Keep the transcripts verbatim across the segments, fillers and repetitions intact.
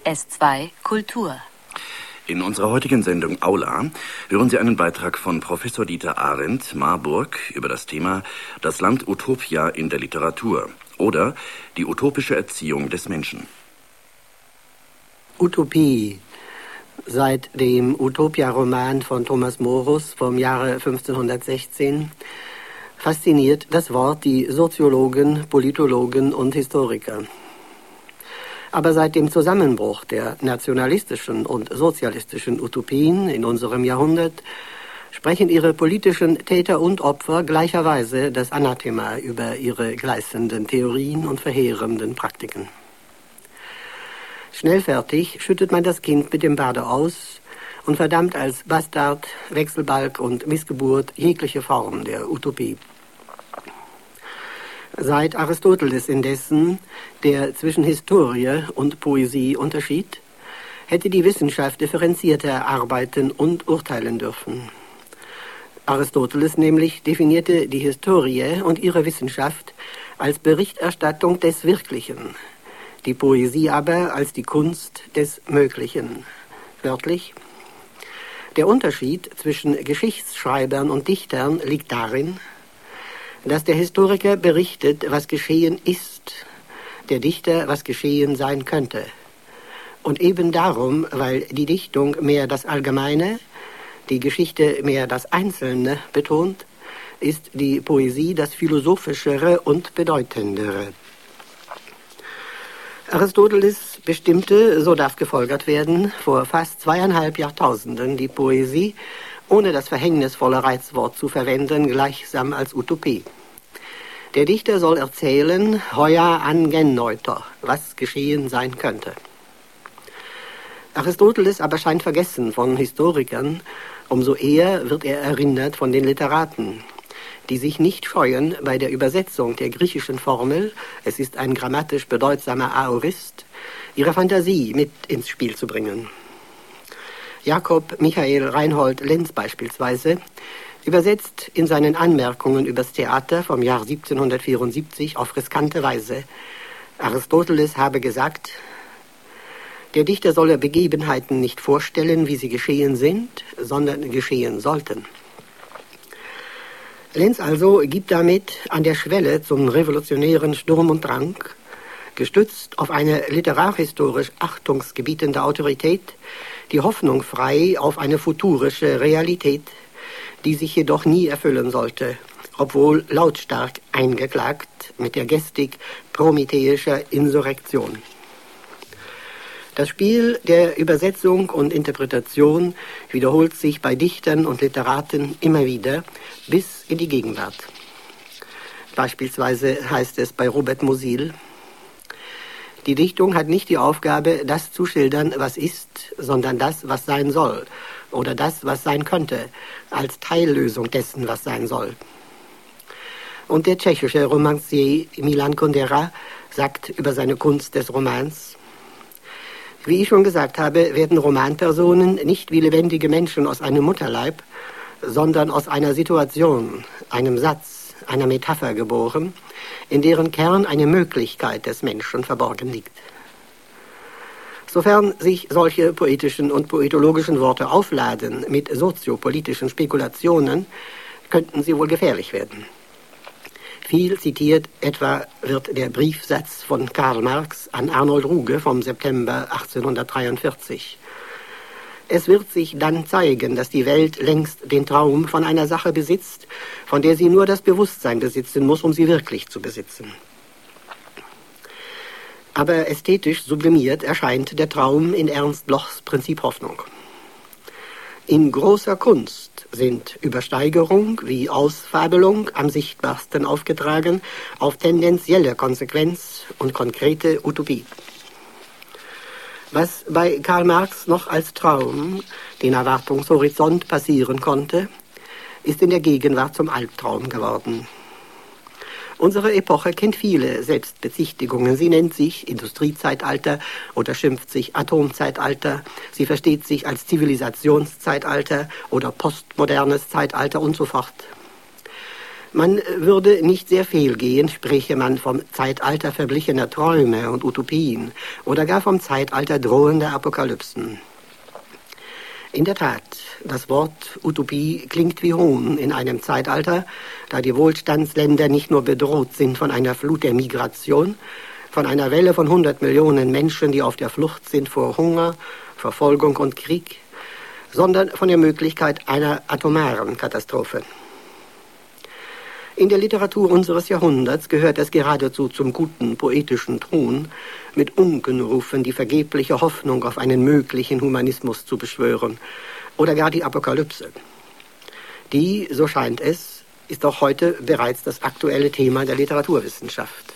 S zwei Kultur. In unserer heutigen Sendung Aula hören Sie einen Beitrag von Professor Dieter Arendt, Marburg, über das Thema Das Land Utopia in der Literatur oder die utopische Erziehung des Menschen. Utopie. Seit dem Utopia-Roman von Thomas Morus vom Jahre fünfzehnhundertsechzehn fasziniert das Wort die Soziologen, Politologen und Historiker. Aber seit dem Zusammenbruch der nationalistischen und sozialistischen Utopien in unserem Jahrhundert sprechen ihre politischen Täter und Opfer gleicherweise das Anathema über ihre gleißenden Theorien und verheerenden Praktiken. Schnellfertig schüttet man das Kind mit dem Bade aus und verdammt als Bastard, Wechselbalg und Missgeburt jegliche Form der Utopie. Seit Aristoteles indessen, der zwischen Historie und Poesie unterschied, hätte die Wissenschaft differenzierter arbeiten und urteilen dürfen. Aristoteles nämlich definierte die Historie und ihre Wissenschaft als Berichterstattung des Wirklichen, die Poesie aber als die Kunst des Möglichen. Wörtlich: Der Unterschied zwischen Geschichtsschreibern und Dichtern liegt darin, dass der Historiker berichtet, was geschehen ist, der Dichter, was geschehen sein könnte. Und eben darum, weil die Dichtung mehr das Allgemeine, die Geschichte mehr das Einzelne betont, ist die Poesie das Philosophischere und Bedeutendere. Aristoteles bestimmte, so darf gefolgert werden, vor fast zweieinhalb Jahrtausenden die Poesie, ohne das verhängnisvolle Reizwort zu verwenden, gleichsam als Utopie. Der Dichter soll erzählen, hoia angeneuter, was geschehen sein könnte. Aristoteles aber scheint vergessen von Historikern, umso eher wird er erinnert von den Literaten, die sich nicht scheuen, bei der Übersetzung der griechischen Formel, es ist ein grammatisch bedeutsamer Aorist, ihre Fantasie mit ins Spiel zu bringen. Jakob Michael Reinhold Lenz beispielsweise übersetzt in seinen Anmerkungen übers Theater vom Jahr siebzehnhundertvierundsiebzig auf riskante Weise: Aristoteles habe gesagt, der Dichter solle Begebenheiten nicht vorstellen, wie sie geschehen sind, sondern geschehen sollten. Lenz also gibt damit an der Schwelle zum revolutionären Sturm und Drang, gestützt auf eine literarhistorisch achtungsgebietende Autorität, die Hoffnung frei auf eine futurische Realität, die sich jedoch nie erfüllen sollte, obwohl lautstark eingeklagt mit der Gestik prometheischer Insurrektion. Das Spiel der Übersetzung und Interpretation wiederholt sich bei Dichtern und Literaten immer wieder bis in die Gegenwart. Beispielsweise heißt es bei Robert Musil: Die Dichtung hat nicht die Aufgabe, das zu schildern, was ist, sondern das, was sein soll, oder das, was sein könnte, als Teillösung dessen, was sein soll. Und der tschechische Romancier Milan Kundera sagt über seine Kunst des Romans: Wie ich schon gesagt habe, werden Romanpersonen nicht wie lebendige Menschen aus einem Mutterleib, sondern aus einer Situation, einem Satz, einer Metapher geboren, in deren Kern eine Möglichkeit des Menschen verborgen liegt. Sofern sich solche poetischen und poetologischen Worte aufladen mit soziopolitischen Spekulationen, könnten sie wohl gefährlich werden. Viel zitiert etwa wird der Briefsatz von Karl Marx an Arnold Ruge vom September achtzehnhundertdreiundvierzig. Es wird sich dann zeigen, dass die Welt längst den Traum von einer Sache besitzt, von der sie nur das Bewusstsein besitzen muss, um sie wirklich zu besitzen. Aber ästhetisch sublimiert erscheint der Traum in Ernst Blochs Prinzip Hoffnung. In großer Kunst sind Übersteigerung wie Ausfabelung am sichtbarsten aufgetragen auf tendenzielle Konsequenz und konkrete Utopie. Was bei Karl Marx noch als Traum, den Erwartungshorizont passieren konnte, ist in der Gegenwart zum Albtraum geworden. Unsere Epoche kennt viele Selbstbezichtigungen. Sie nennt sich Industriezeitalter oder schimpft sich Atomzeitalter. Sie versteht sich als Zivilisationszeitalter oder postmodernes Zeitalter und so fort. Man würde nicht sehr fehlgehen, spräche man vom Zeitalter verblichener Träume und Utopien oder gar vom Zeitalter drohender Apokalypsen. In der Tat, das Wort Utopie klingt wie Hohn in einem Zeitalter, da die Wohlstandsländer nicht nur bedroht sind von einer Flut der Migration, von einer Welle von hundert Millionen Menschen, die auf der Flucht sind vor Hunger, Verfolgung und Krieg, sondern von der Möglichkeit einer atomaren Katastrophe. In der Literatur unseres Jahrhunderts gehört es geradezu zum guten poetischen Ton, mit Unkenrufen die vergebliche Hoffnung auf einen möglichen Humanismus zu beschwören oder gar die Apokalypse. Die, so scheint es, ist auch heute bereits das aktuelle Thema der Literaturwissenschaft.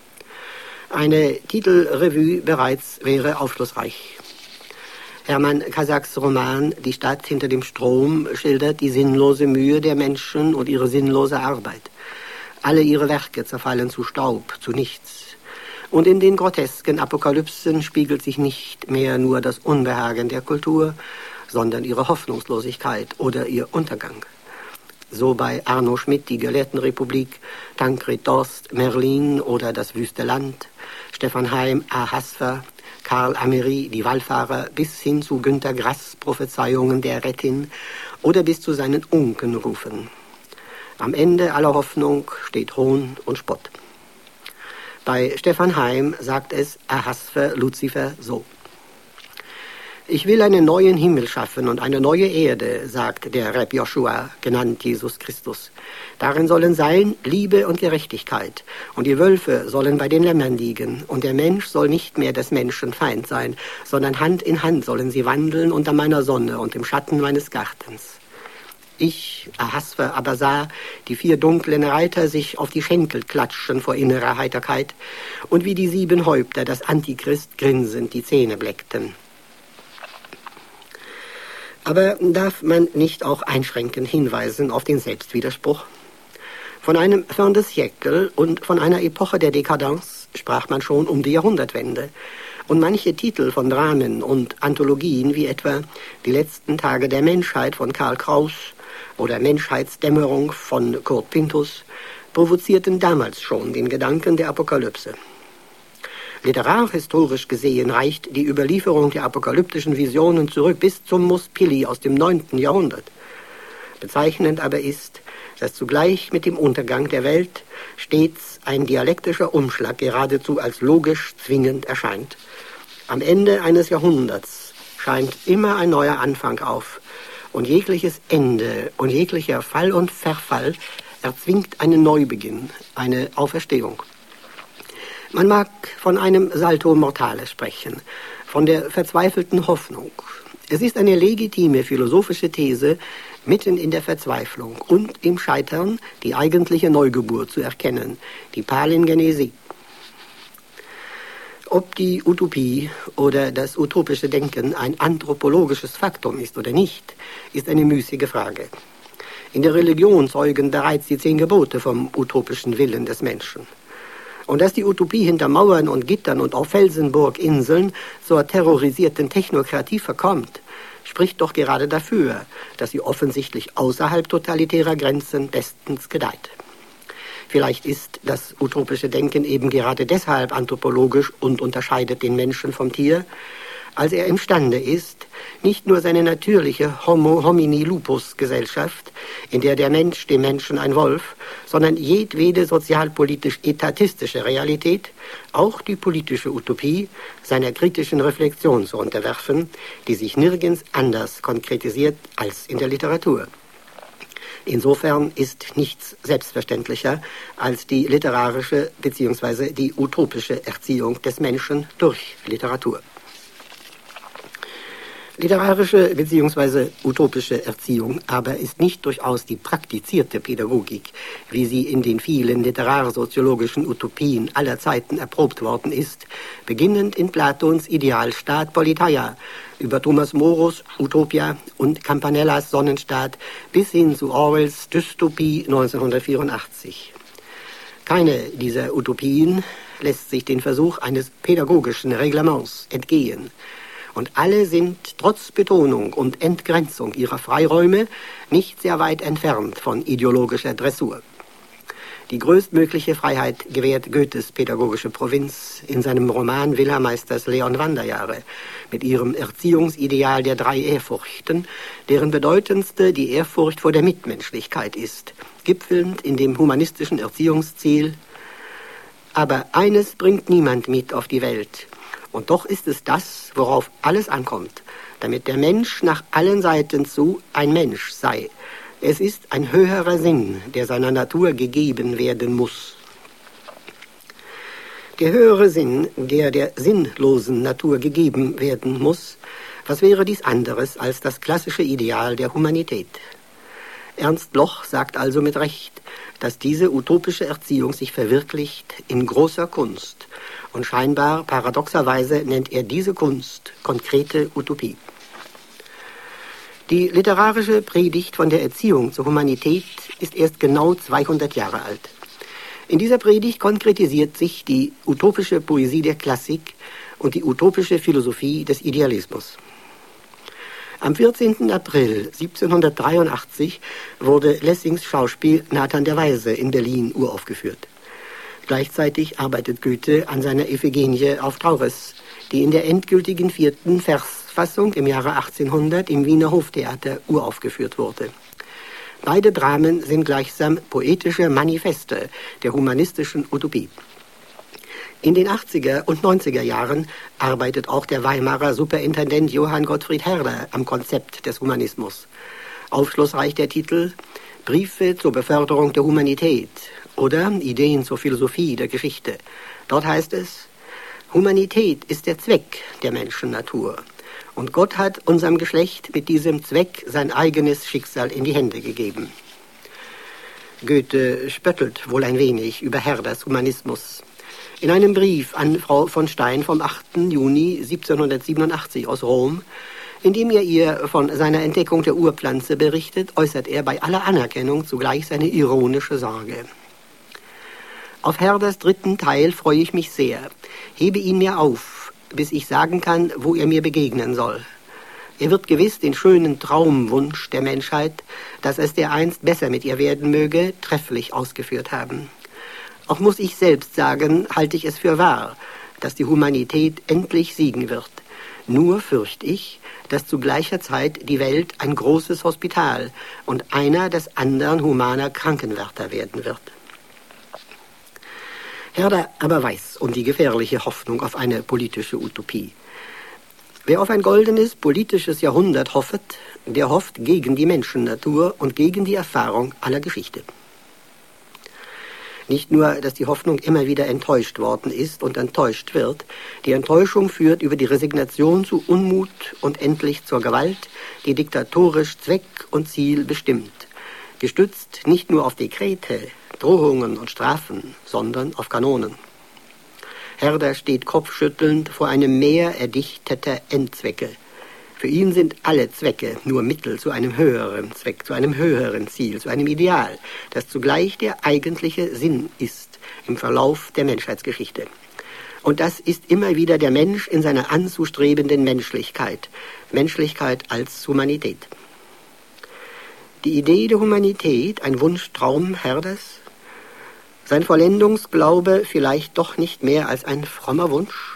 Eine Titelrevue bereits wäre aufschlussreich. Hermann Kasaks Roman »Die Stadt hinter dem Strom« schildert die sinnlose Mühe der Menschen und ihre sinnlose Arbeit. Alle ihre Werke zerfallen zu Staub, zu nichts. Und in den grotesken Apokalypsen spiegelt sich nicht mehr nur das Unbehagen der Kultur, sondern ihre Hoffnungslosigkeit oder ihr Untergang. So bei Arno Schmidt die Gelehrtenrepublik, Tancred Dorst, Merlin oder das wüste Land, Stefan Heim, Ahasver, Karl Amery, die Wallfahrer, bis hin zu Günter Grass Prophezeiungen der Rettin oder bis zu seinen Unkenrufen. Am Ende aller Hoffnung steht Hohn und Spott. Bei Stefan Heim sagt es Ahasver Luzifer so: Ich will einen neuen Himmel schaffen und eine neue Erde, sagt der Reb Joshua, genannt Jesus Christus. Darin sollen sein Liebe und Gerechtigkeit, und die Wölfe sollen bei den Lämmern liegen, und der Mensch soll nicht mehr des Menschen Feind sein, sondern Hand in Hand sollen sie wandeln unter meiner Sonne und im Schatten meines Gartens. Ich, Ahasver, aber sah die vier dunklen Reiter sich auf die Schenkel klatschen vor innerer Heiterkeit, und wie die sieben Häupter das Antichrist grinsend die Zähne bleckten. Aber darf man nicht auch einschränkend hinweisen auf den Selbstwiderspruch? Von einem fin de siècle und von einer Epoche der Dekadence sprach man schon um die Jahrhundertwende. Und manche Titel von Dramen und Anthologien, wie etwa Die letzten Tage der Menschheit von Karl Kraus oder Menschheitsdämmerung von Kurt Pinthus, provozierten damals schon den Gedanken der Apokalypse. Literarhistorisch gesehen reicht die Überlieferung der apokalyptischen Visionen zurück bis zum Muspili aus dem neunten Jahrhundert. Bezeichnend aber ist, dass zugleich mit dem Untergang der Welt stets ein dialektischer Umschlag geradezu als logisch zwingend erscheint. Am Ende eines Jahrhunderts scheint immer ein neuer Anfang auf, und jegliches Ende und jeglicher Fall und Verfall erzwingt einen Neubeginn, eine Auferstehung. Man mag von einem Salto Mortale sprechen, von der verzweifelten Hoffnung. Es ist eine legitime philosophische These, mitten in der Verzweiflung und im Scheitern die eigentliche Neugeburt zu erkennen, die Palingenesie. Ob die Utopie oder das utopische Denken ein anthropologisches Faktum ist oder nicht, ist eine müßige Frage. In der Religion zeugen bereits die zehn Gebote vom utopischen Willen des Menschen. Und dass die Utopie hinter Mauern und Gittern und auf Felsenburginseln zur terrorisierten Technokratie verkommt, spricht doch gerade dafür, dass sie offensichtlich außerhalb totalitärer Grenzen bestens gedeiht. Vielleicht ist das utopische Denken eben gerade deshalb anthropologisch und unterscheidet den Menschen vom Tier, als er imstande ist, nicht nur seine natürliche Homo homini lupus Gesellschaft, in der der Mensch dem Menschen ein Wolf, sondern jedwede sozialpolitisch-etatistische Realität, auch die politische Utopie, seiner kritischen Reflexion zu unterwerfen, die sich nirgends anders konkretisiert als in der Literatur. Insofern ist nichts selbstverständlicher als die literarische bzw. die utopische Erziehung des Menschen durch Literatur. Literarische bzw. utopische Erziehung aber ist nicht durchaus die praktizierte Pädagogik, wie sie in den vielen literarsoziologischen Utopien aller Zeiten erprobt worden ist, beginnend in Platons Idealstaat Politeia, über Thomas Moros Utopia und Campanellas Sonnenstaat bis hin zu Orwells Dystopie neunzehnhundertvierundachtzig. Keine dieser Utopien lässt sich den Versuch eines pädagogischen Reglements entgehen. Und alle sind trotz Betonung und Entgrenzung ihrer Freiräume nicht sehr weit entfernt von ideologischer Dressur. Die größtmögliche Freiheit gewährt Goethes pädagogische Provinz in seinem Roman Villa-Meisters Leon Wanderjahre mit ihrem Erziehungsideal der drei Ehrfurchten, deren bedeutendste die Ehrfurcht vor der Mitmenschlichkeit ist, gipfelnd in dem humanistischen Erziehungsziel: Aber eines bringt niemand mit auf die Welt, und doch ist es das, worauf alles ankommt, damit der Mensch nach allen Seiten zu ein Mensch sei. Es ist ein höherer Sinn, der seiner Natur gegeben werden muss. Der höhere Sinn, der der sinnlosen Natur gegeben werden muss, was wäre dies anderes als das klassische Ideal der Humanität? Ernst Bloch sagt also mit Recht, dass diese utopische Erziehung sich verwirklicht in großer Kunst, und scheinbar paradoxerweise nennt er diese Kunst konkrete Utopie. Die literarische Predigt von der Erziehung zur Humanität ist erst genau zweihundert Jahre alt. In dieser Predigt konkretisiert sich die utopische Poesie der Klassik und die utopische Philosophie des Idealismus. Am vierzehnten April siebzehnhundertdreiundachtzig wurde Lessings Schauspiel Nathan der Weise in Berlin uraufgeführt. Gleichzeitig arbeitet Goethe an seiner Iphigenie auf Trauris, die in der endgültigen vierten Versfassung im Jahre achtzehnhundert im Wiener Hoftheater uraufgeführt wurde. Beide Dramen sind gleichsam poetische Manifeste der humanistischen Utopie. In den achtziger und neunziger Jahren arbeitet auch der Weimarer Superintendent Johann Gottfried Herder am Konzept des Humanismus. Aufschlussreich der Titel Briefe zur Beförderung der Humanität oder Ideen zur Philosophie der Geschichte. Dort heißt es: Humanität ist der Zweck der Menschennatur. Und Gott hat unserem Geschlecht mit diesem Zweck sein eigenes Schicksal in die Hände gegeben. Goethe spöttelt wohl ein wenig über Herders Humanismus. In einem Brief an Frau von Stein vom achten Juni siebzehnhundertsiebenundachtzig aus Rom, in dem er ihr von seiner Entdeckung der Urpflanze berichtet, äußert er bei aller Anerkennung zugleich seine ironische Sorge. Auf Herders dritten Teil freue ich mich sehr. Hebe ihn mir auf, bis ich sagen kann, wo er mir begegnen soll. Er wird gewiss den schönen Traumwunsch der Menschheit, dass es dereinst besser mit ihr werden möge, trefflich ausgeführt haben. Auch muss ich selbst sagen, halte ich es für wahr, dass die Humanität endlich siegen wird. Nur fürchte ich, dass zu gleicher Zeit die Welt ein großes Hospital und einer des anderen humaner Krankenwärter werden wird. Herder aber weiß um die gefährliche Hoffnung auf eine politische Utopie. Wer auf ein goldenes politisches Jahrhundert hoffet, der hofft gegen die Menschennatur und gegen die Erfahrung aller Geschichte. Nicht nur, dass die Hoffnung immer wieder enttäuscht worden ist und enttäuscht wird, die Enttäuschung führt über die Resignation zu Unmut und endlich zur Gewalt, die diktatorisch Zweck und Ziel bestimmt, gestützt nicht nur auf Dekrete, Drohungen und Strafen, sondern auf Kanonen. Herder steht kopfschüttelnd vor einem Meer erdichteter Endzwecke. Für ihn sind alle Zwecke nur Mittel zu einem höheren Zweck, zu einem höheren Ziel, zu einem Ideal, das zugleich der eigentliche Sinn ist im Verlauf der Menschheitsgeschichte. Und das ist immer wieder der Mensch in seiner anzustrebenden Menschlichkeit, Menschlichkeit als Humanität. Die Idee der Humanität, ein Wunschtraum Herders, sein Vollendungsglaube vielleicht doch nicht mehr als ein frommer Wunsch?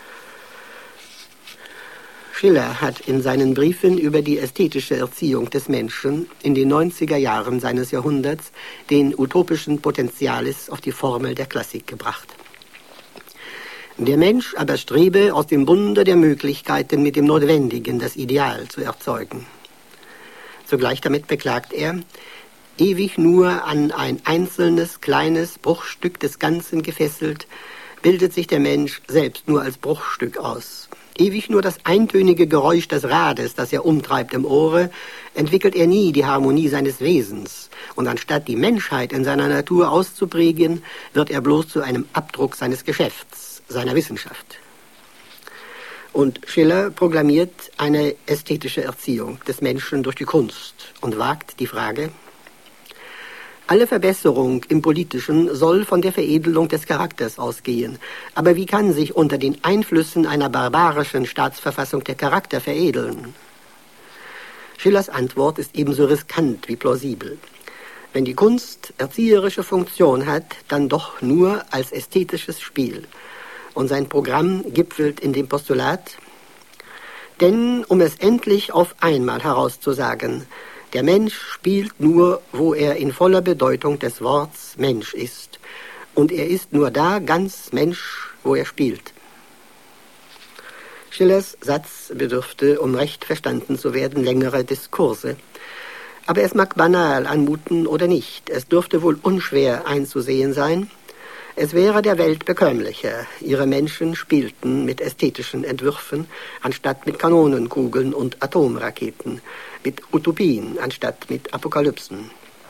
Schiller hat in seinen Briefen über die ästhetische Erziehung des Menschen in den neunziger Jahren seines Jahrhunderts den utopischen Potentialis auf die Formel der Klassik gebracht. Der Mensch aber strebe aus dem Bunde der Möglichkeiten mit dem Notwendigen das Ideal zu erzeugen. Zugleich damit beklagt er, ewig nur an ein einzelnes, kleines Bruchstück des Ganzen gefesselt, bildet sich der Mensch selbst nur als Bruchstück aus. Ewig nur das eintönige Geräusch des Rades, das er umtreibt im Ohre, entwickelt er nie die Harmonie seines Wesens. Und anstatt die Menschheit in seiner Natur auszuprägen, wird er bloß zu einem Abdruck seines Geschäfts, seiner Wissenschaft. Und Schiller proklamiert eine ästhetische Erziehung des Menschen durch die Kunst und wagt die Frage: Alle Verbesserung im Politischen soll von der Veredelung des Charakters ausgehen. Aber wie kann sich unter den Einflüssen einer barbarischen Staatsverfassung der Charakter veredeln? Schillers Antwort ist ebenso riskant wie plausibel. wenn die Kunst erzieherische Funktion hat, dann doch nur als ästhetisches Spiel. Und sein Programm gipfelt in dem Postulat: Denn, um es endlich auf einmal herauszusagen, der Mensch spielt nur, wo er in voller Bedeutung des Worts Mensch ist. Und er ist nur da ganz Mensch, wo er spielt. Schillers Satz bedürfte, um recht verstanden zu werden, längere Diskurse. Aber es mag banal anmuten oder nicht. Es dürfte wohl unschwer einzusehen sein. Es wäre der Welt bekömmlicher, ihre Menschen spielten mit ästhetischen Entwürfen, anstatt mit Kanonenkugeln und Atomraketen, mit Utopien, anstatt mit Apokalypsen.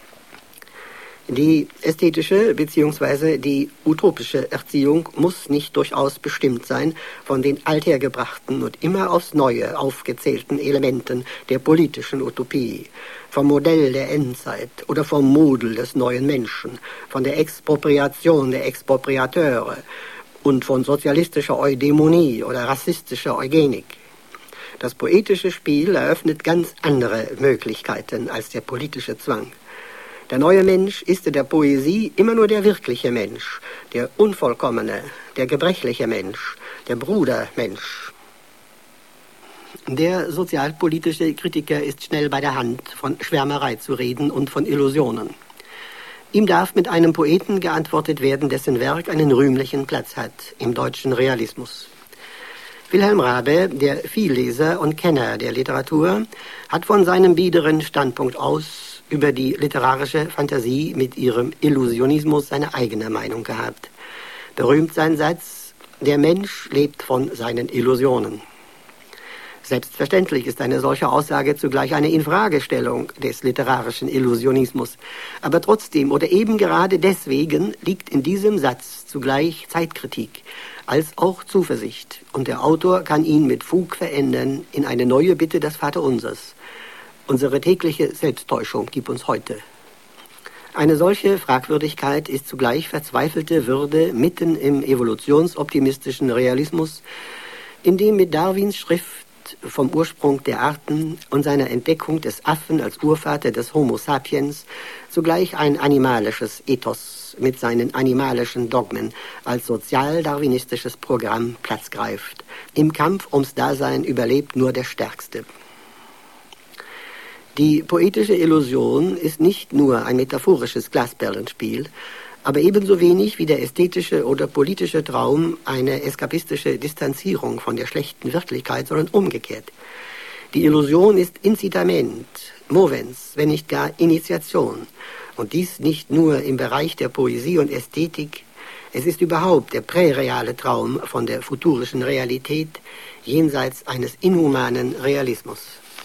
Die ästhetische bzw. die utopische Erziehung muss nicht durchaus bestimmt sein von den althergebrachten und immer aufs Neue aufgezählten Elementen der politischen Utopie, vom Modell der Endzeit oder vom Model des neuen Menschen, von der Expropriation der Expropriateure und von sozialistischer Eudämonie oder rassistischer Eugenik. Das poetische Spiel eröffnet ganz andere Möglichkeiten als der politische Zwang. Der neue Mensch ist in der Poesie immer nur der wirkliche Mensch, der unvollkommene, der gebrechliche Mensch, der Brudermensch. Der sozialpolitische Kritiker ist schnell bei der Hand, von Schwärmerei zu reden und von Illusionen. Ihm darf mit einem Poeten geantwortet werden, dessen Werk einen rühmlichen Platz hat im deutschen Realismus. Wilhelm Raabe, der Vielleser und Kenner der Literatur, hat von seinem biederen Standpunkt aus über die literarische Fantasie mit ihrem Illusionismus seine eigene Meinung gehabt. Berühmt sein Satz: Der Mensch lebt von seinen Illusionen. Selbstverständlich ist eine solche Aussage zugleich eine Infragestellung des literarischen Illusionismus. Aber trotzdem oder eben gerade deswegen liegt in diesem Satz zugleich Zeitkritik als auch Zuversicht. Und der Autor kann ihn mit Fug verändern in eine neue Bitte des Vaterunsers. Unsere tägliche Selbsttäuschung gibt uns heute. Eine solche Fragwürdigkeit ist zugleich verzweifelte Würde mitten im evolutionsoptimistischen Realismus, in dem mit Darwins Schrift vom Ursprung der Arten und seiner Entdeckung des Affen als Urvater des Homo sapiens zugleich ein animalisches Ethos mit seinen animalischen Dogmen als sozial-darwinistisches Programm Platz greift. Im Kampf ums Dasein überlebt nur der Stärkste. Die poetische Illusion ist nicht nur ein metaphorisches Glasperlenspiel, aber ebenso wenig wie der ästhetische oder politische Traum eine eskapistische Distanzierung von der schlechten Wirklichkeit, sondern umgekehrt. Die Illusion ist Incitament, Movens, wenn nicht gar Initiation. Und dies nicht nur im Bereich der Poesie und Ästhetik, es ist überhaupt der präreale Traum von der futurischen Realität jenseits eines inhumanen Realismus.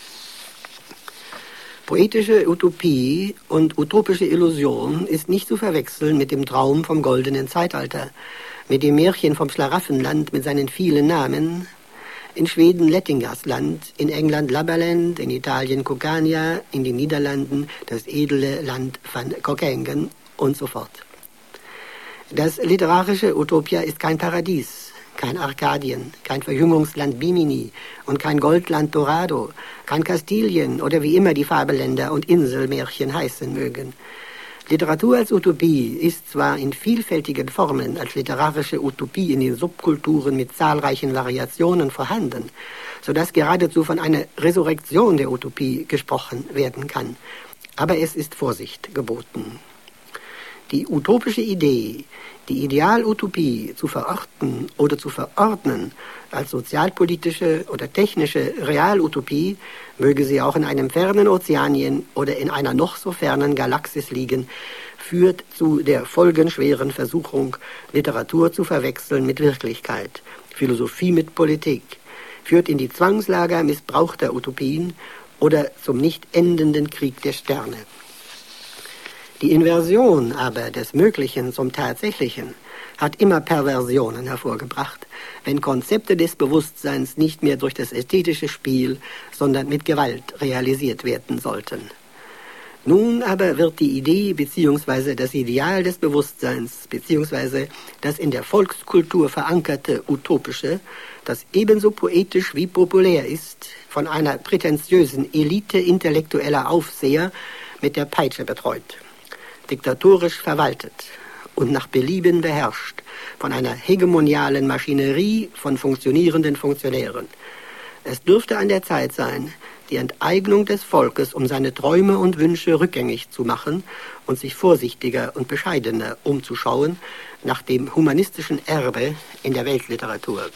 Poetische Utopie und utopische Illusion ist nicht zu verwechseln mit dem Traum vom goldenen Zeitalter, mit dem Märchen vom Schlaraffenland mit seinen vielen Namen, in Schweden Lettingers Land, in England Laberland, in Italien Cocania, in den Niederlanden das edle Land van Kockengen und so fort. Das literarische Utopia ist kein Paradies, kein Arkadien, kein Verjüngungsland Bimini und kein Goldland Dorado, kein Kastilien oder wie immer die Fabelländer und Inselmärchen heißen mögen. Literatur als Utopie ist zwar in vielfältigen Formen als literarische Utopie in den Subkulturen mit zahlreichen Variationen vorhanden, sodass geradezu von einer Resurrektion der Utopie gesprochen werden kann. Aber es ist Vorsicht geboten. Die utopische Idee, die Idealutopie zu verorten oder zu verordnen als sozialpolitische oder technische Realutopie, möge sie auch in einem fernen Ozeanien oder in einer noch so fernen Galaxis liegen, führt zu der folgenschweren Versuchung, Literatur zu verwechseln mit Wirklichkeit, Philosophie mit Politik, führt in die Zwangslager missbrauchter Utopien oder zum nicht endenden Krieg der Sterne. Die Inversion aber des Möglichen zum Tatsächlichen hat immer Perversionen hervorgebracht, wenn Konzepte des Bewusstseins nicht mehr durch das ästhetische Spiel, sondern mit Gewalt realisiert werden sollten. Nun aber wird die Idee bzw. das Ideal des Bewusstseins bzw. das in der Volkskultur verankerte Utopische, das ebenso poetisch wie populär ist, von einer prätentiösen Elite intellektueller Aufseher mit der Peitsche betreut. diktatorisch verwaltet und nach Belieben beherrscht von einer hegemonialen Maschinerie von funktionierenden Funktionären. Es dürfte an der Zeit sein, die Enteignung des Volkes, um seine Träume und Wünsche rückgängig zu machen und sich vorsichtiger und bescheidener umzuschauen nach dem humanistischen Erbe in der Weltliteratur.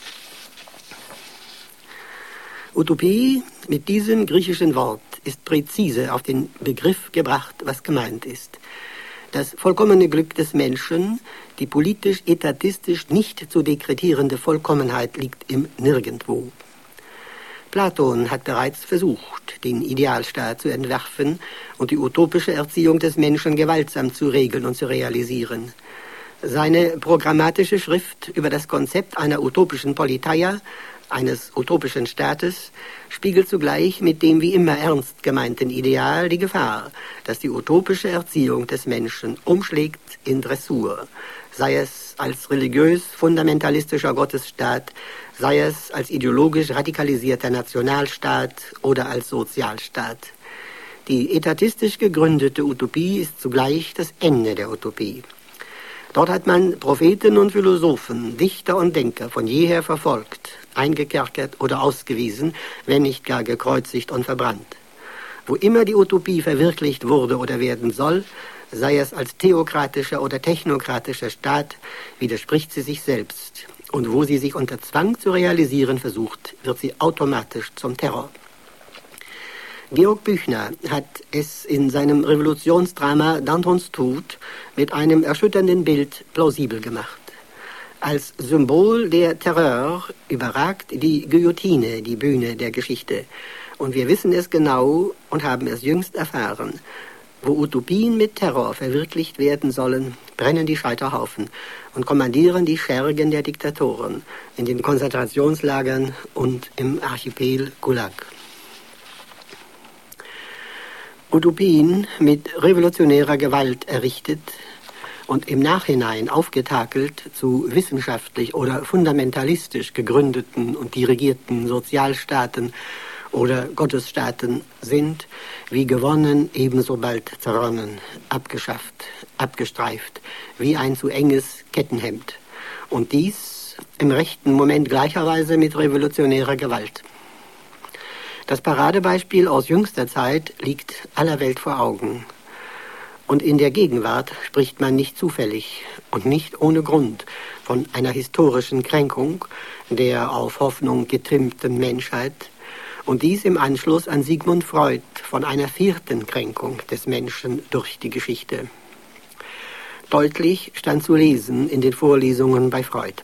Utopie mit diesem griechischen Wort ist präzise auf den Begriff gebracht, was gemeint ist. Das vollkommene Glück des Menschen, die politisch-etatistisch nicht zu dekretierende Vollkommenheit, liegt im Nirgendwo. Platon hat bereits versucht, den Idealstaat zu entwerfen und die utopische Erziehung des Menschen gewaltsam zu regeln und zu realisieren. Seine programmatische Schrift über das Konzept einer utopischen Politeia, eines utopischen Staates, spiegelt zugleich mit dem wie immer ernst gemeinten Ideal die Gefahr, dass die utopische Erziehung des Menschen umschlägt in Dressur, sei es als religiös-fundamentalistischer Gottesstaat, sei es als ideologisch radikalisierter Nationalstaat oder als Sozialstaat. Die etatistisch gegründete Utopie ist zugleich das Ende der Utopie. Dort hat man Propheten und Philosophen, Dichter und Denker von jeher verfolgt, eingekerkert oder ausgewiesen, wenn nicht gar gekreuzigt und verbrannt. Wo immer die Utopie verwirklicht wurde oder werden soll, sei es als theokratischer oder technokratischer Staat, widerspricht sie sich selbst. Und wo sie sich unter Zwang zu realisieren versucht, wird sie automatisch zum Terror. Georg Büchner hat es in seinem Revolutionsdrama Dantons Tod mit einem erschütternden Bild plausibel gemacht. Als Symbol der Terror überragt die Guillotine die Bühne der Geschichte. Und wir wissen es genau und haben es jüngst erfahren. Wo Utopien mit Terror verwirklicht werden sollen, brennen die Scheiterhaufen und kommandieren die Schergen der Diktatoren in den Konzentrationslagern und im Archipel Gulag. Utopien mit revolutionärer Gewalt errichtet und im Nachhinein aufgetakelt zu wissenschaftlich oder fundamentalistisch gegründeten und dirigierten Sozialstaaten oder Gottesstaaten sind, wie gewonnen, ebenso bald zerronnen, abgeschafft, abgestreift, wie ein zu enges Kettenhemd. Und dies im rechten Moment gleicherweise mit revolutionärer Gewalt. Das Paradebeispiel aus jüngster Zeit liegt aller Welt vor Augen. Und in der Gegenwart spricht man nicht zufällig und nicht ohne Grund von einer historischen Kränkung der auf Hoffnung getrimmten Menschheit, und dies im Anschluss an Sigmund Freud von einer vierten Kränkung des Menschen durch die Geschichte. Deutlich stand zu lesen in den Vorlesungen bei Freud.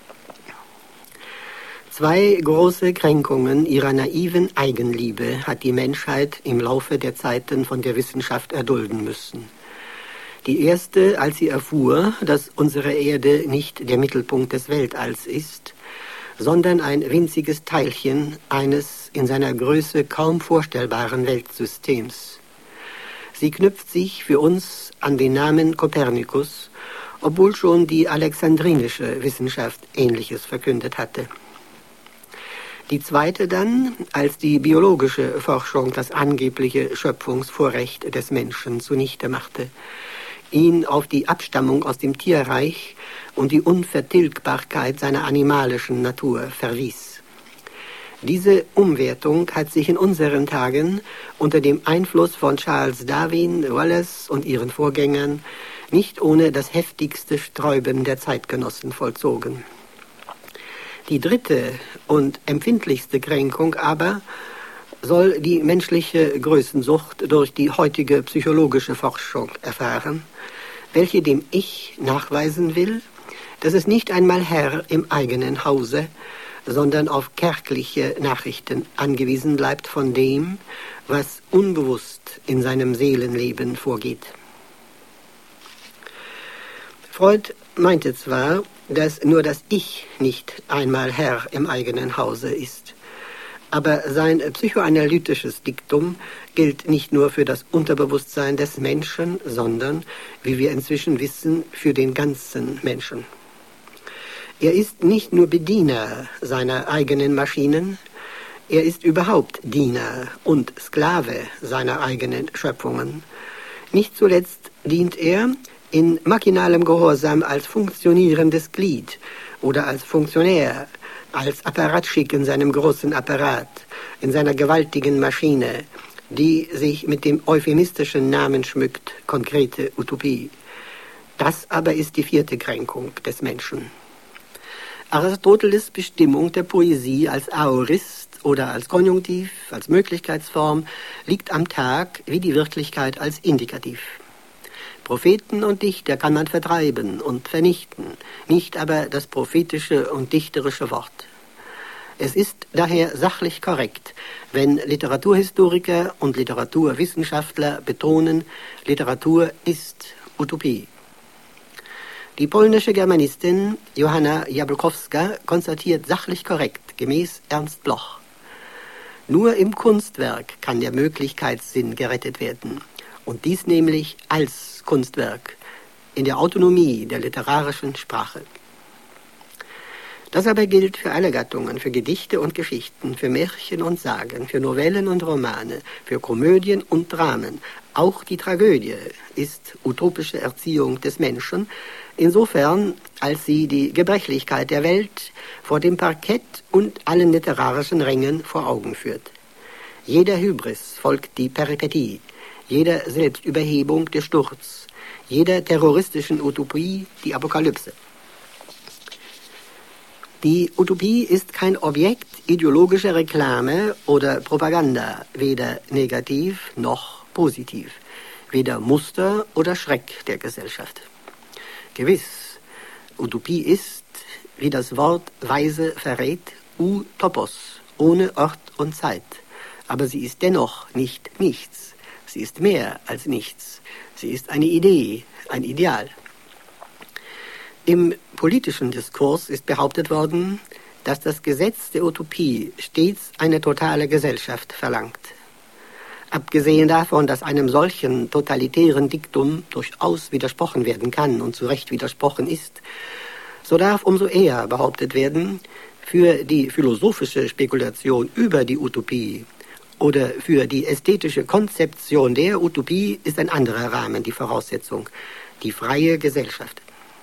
Zwei große Kränkungen ihrer naiven Eigenliebe hat die Menschheit im Laufe der Zeiten von der Wissenschaft erdulden müssen. Die erste, als sie erfuhr, dass unsere Erde nicht der Mittelpunkt des Weltalls ist, sondern ein winziges Teilchen eines in seiner Größe kaum vorstellbaren Weltsystems. Sie knüpft sich für uns an den Namen Kopernikus, obwohl schon die alexandrinische Wissenschaft Ähnliches verkündet hatte. Die zweite dann, als die biologische Forschung das angebliche Schöpfungsvorrecht des Menschen zunichte machte, ihn auf die Abstammung aus dem Tierreich und die Unvertilgbarkeit seiner animalischen Natur verwies. Diese Umwertung hat sich in unseren Tagen unter dem Einfluss von Charles Darwin, Wallace und ihren Vorgängern nicht ohne das heftigste Sträuben der Zeitgenossen vollzogen. Die dritte und empfindlichste Kränkung aber soll die menschliche Größensucht durch die heutige psychologische Forschung erfahren, welche dem Ich nachweisen will, dass es nicht einmal Herr im eigenen Hause, sondern auf kärgliche Nachrichten angewiesen bleibt von dem, was unbewusst in seinem Seelenleben vorgeht. Freud meinte zwar, dass nur das Ich nicht einmal Herr im eigenen Hause ist, aber sein psychoanalytisches Diktum gilt nicht nur für das Unterbewusstsein des Menschen, sondern, wie wir inzwischen wissen, für den ganzen Menschen. Er ist nicht nur Bediener seiner eigenen Maschinen, er ist überhaupt Diener und Sklave seiner eigenen Schöpfungen. Nicht zuletzt dient er in machinalem Gehorsam als funktionierendes Glied oder als Funktionär, als Apparatschick in seinem großen Apparat, in seiner gewaltigen Maschine, die sich mit dem euphemistischen Namen schmückt, konkrete Utopie. Das aber ist die vierte Kränkung des Menschen. Aristoteles Bestimmung der Poesie als Aorist oder als Konjunktiv, als Möglichkeitsform, liegt am Tag wie die Wirklichkeit als Indikativ. Propheten und Dichter kann man vertreiben und vernichten, nicht aber das prophetische und dichterische Wort. Es ist daher sachlich korrekt, wenn Literaturhistoriker und Literaturwissenschaftler betonen, Literatur ist Utopie. Die polnische Germanistin Johanna Jabłkowska konstatiert sachlich korrekt, gemäß Ernst Bloch: Nur im Kunstwerk kann der Möglichkeitssinn gerettet werden, und dies nämlich als Kunstwerk, in der Autonomie der literarischen Sprache. Das aber gilt für alle Gattungen, für Gedichte und Geschichten, für Märchen und Sagen, für Novellen und Romane, für Komödien und Dramen. Auch die Tragödie ist utopische Erziehung des Menschen, insofern als sie die Gebrechlichkeit der Welt vor dem Parkett und allen literarischen Rängen vor Augen führt. Jeder Hybris folgt die Peripetie, jeder Selbstüberhebung der Sturz, jeder terroristischen Utopie die Apokalypse. Die Utopie ist kein Objekt ideologischer Reklame oder Propaganda, weder negativ noch positiv, weder Muster oder Schreck der Gesellschaft. Gewiss, Utopie ist, wie das Wort weise verrät, Utopos, ohne Ort und Zeit. Aber sie ist dennoch nicht nichts. Sie ist mehr als nichts. Sie ist eine Idee, ein Ideal. Im politischen Diskurs ist behauptet worden, dass das Gesetz der Utopie stets eine totale Gesellschaft verlangt. Abgesehen davon, dass einem solchen totalitären Diktum durchaus widersprochen werden kann und zu Recht widersprochen ist, so darf umso eher behauptet werden, für die philosophische Spekulation über die Utopie oder für die ästhetische Konzeption der Utopie ist ein anderer Rahmen die Voraussetzung, die freie Gesellschaft.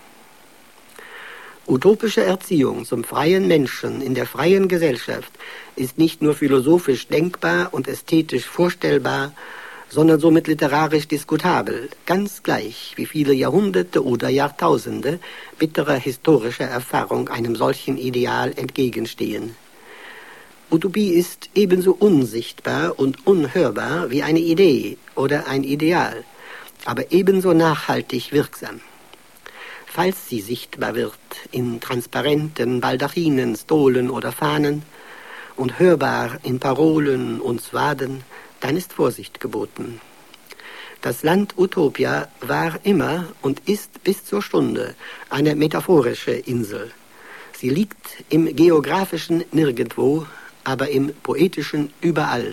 Utopische Erziehung zum freien Menschen in der freien Gesellschaft ist nicht nur philosophisch denkbar und ästhetisch vorstellbar, sondern somit literarisch diskutabel, ganz gleich wie viele Jahrhunderte oder Jahrtausende bitterer historischer Erfahrung einem solchen Ideal entgegenstehen. Utopie ist ebenso unsichtbar und unhörbar wie eine Idee oder ein Ideal, aber ebenso nachhaltig wirksam. Falls sie sichtbar wird in transparenten Baldachinen, Stolen oder Fahnen und hörbar in Parolen und Swaden, dann ist Vorsicht geboten. Das Land Utopia war immer und ist bis zur Stunde eine metaphorische Insel. Sie liegt im geografischen Nirgendwo, aber im poetischen Überall.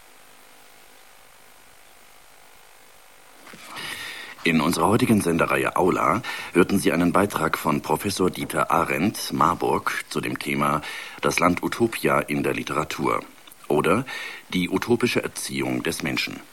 In unserer heutigen Sendereihe Aula hörten Sie einen Beitrag von Professor Dieter Arendt, Marburg, zu dem Thema Das Land Utopia in der Literatur oder die utopische Erziehung des Menschen.